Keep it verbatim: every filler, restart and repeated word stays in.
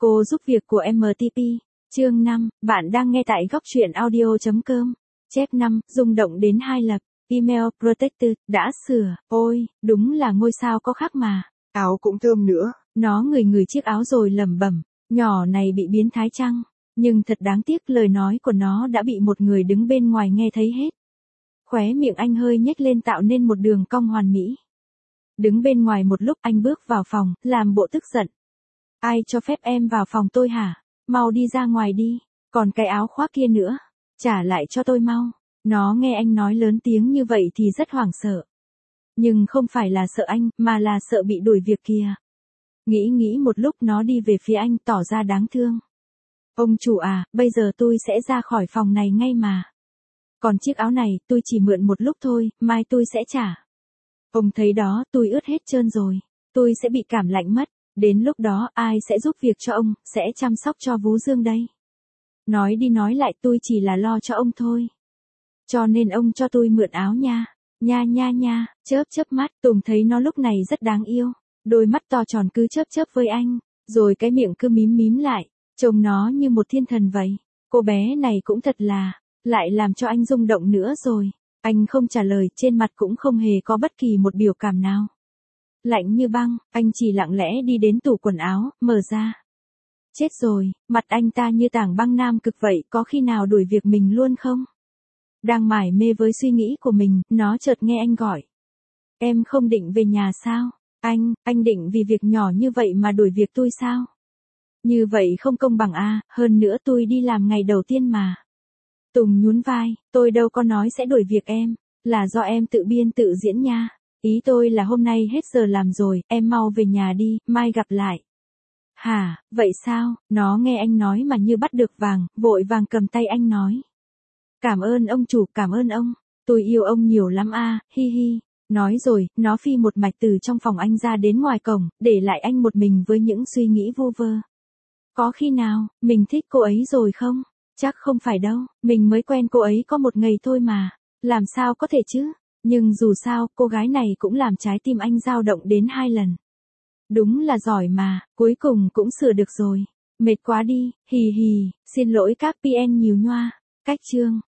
Cô giúp việc của em tê pê. Chương năm, bạn đang nghe tại góc truyện audio chấm com. Chép năm, rung động đến hai lập. Email protected, đã sửa. Ôi, đúng là ngôi sao có khác mà. Áo cũng thơm nữa. Nó ngửi ngửi chiếc áo rồi lẩm bẩm. Nhỏ này bị biến thái chăng? Nhưng thật đáng tiếc lời nói của nó đã bị một người đứng bên ngoài nghe thấy hết. Khóe miệng anh hơi nhếch lên tạo nên một đường cong hoàn mỹ. Đứng bên ngoài một lúc anh bước vào phòng, làm bộ tức giận. Ai cho phép em vào phòng tôi hả? Mau đi ra ngoài đi. Còn cái áo khoác kia nữa. Trả lại cho tôi mau. Nó nghe anh nói lớn tiếng như vậy thì rất hoảng sợ. Nhưng không phải là sợ anh, mà là sợ bị đuổi việc kìa. Nghĩ nghĩ một lúc nó đi về phía anh tỏ ra đáng thương. Ông chủ à, bây giờ tôi sẽ ra khỏi phòng này ngay mà. Còn chiếc áo này tôi chỉ mượn một lúc thôi, mai tôi sẽ trả. Ông thấy đó, tôi ướt hết trơn rồi. Tôi sẽ bị cảm lạnh mất. Đến lúc đó ai sẽ giúp việc cho ông, sẽ chăm sóc cho Vú Dương đây. Nói đi nói lại tôi chỉ là lo cho ông thôi. Cho nên ông cho tôi mượn áo nha. Nha nha nha, chớp chớp mắt, Tùng thấy nó lúc này rất đáng yêu. Đôi mắt to tròn cứ chớp chớp với anh, rồi cái miệng cứ mím mím lại, trông nó như một thiên thần vậy. Cô bé này cũng thật là, lại làm cho anh rung động nữa rồi. Anh không trả lời, trên mặt cũng không hề có bất kỳ một biểu cảm nào. Lạnh như băng, anh chỉ lặng lẽ đi đến tủ quần áo, mở ra. Chết rồi, mặt anh ta như tảng băng nam cực vậy, có khi nào đuổi việc mình luôn không? Đang mải mê với suy nghĩ của mình, nó chợt nghe anh gọi. Em không định về nhà sao? Anh, anh định vì việc nhỏ như vậy mà đuổi việc tôi sao? Như vậy không công bằng à, hơn nữa tôi đi làm ngày đầu tiên mà. Tùng nhún vai, tôi đâu có nói sẽ đuổi việc em, là do em tự biên tự diễn nha. Ý tôi là hôm nay hết giờ làm rồi, em mau về nhà đi, mai gặp lại. Hả, vậy sao? Nó nghe anh nói mà như bắt được vàng, vội vàng cầm tay anh nói. Cảm ơn ông chủ, cảm ơn ông. Tôi yêu ông nhiều lắm a, hi hi. Nói rồi, nó phi một mạch từ trong phòng anh ra đến ngoài cổng, để lại anh một mình với những suy nghĩ vu vơ. Có khi nào, mình thích cô ấy rồi không? Chắc không phải đâu, mình mới quen cô ấy có một ngày thôi mà. Làm sao có thể chứ? Nhưng dù sao, cô gái này cũng làm trái tim anh dao động đến hai lần. Đúng là giỏi mà, cuối cùng cũng sửa được rồi. Mệt quá đi, hì hì, xin lỗi các pê en nhiều nhoa. Cách chương.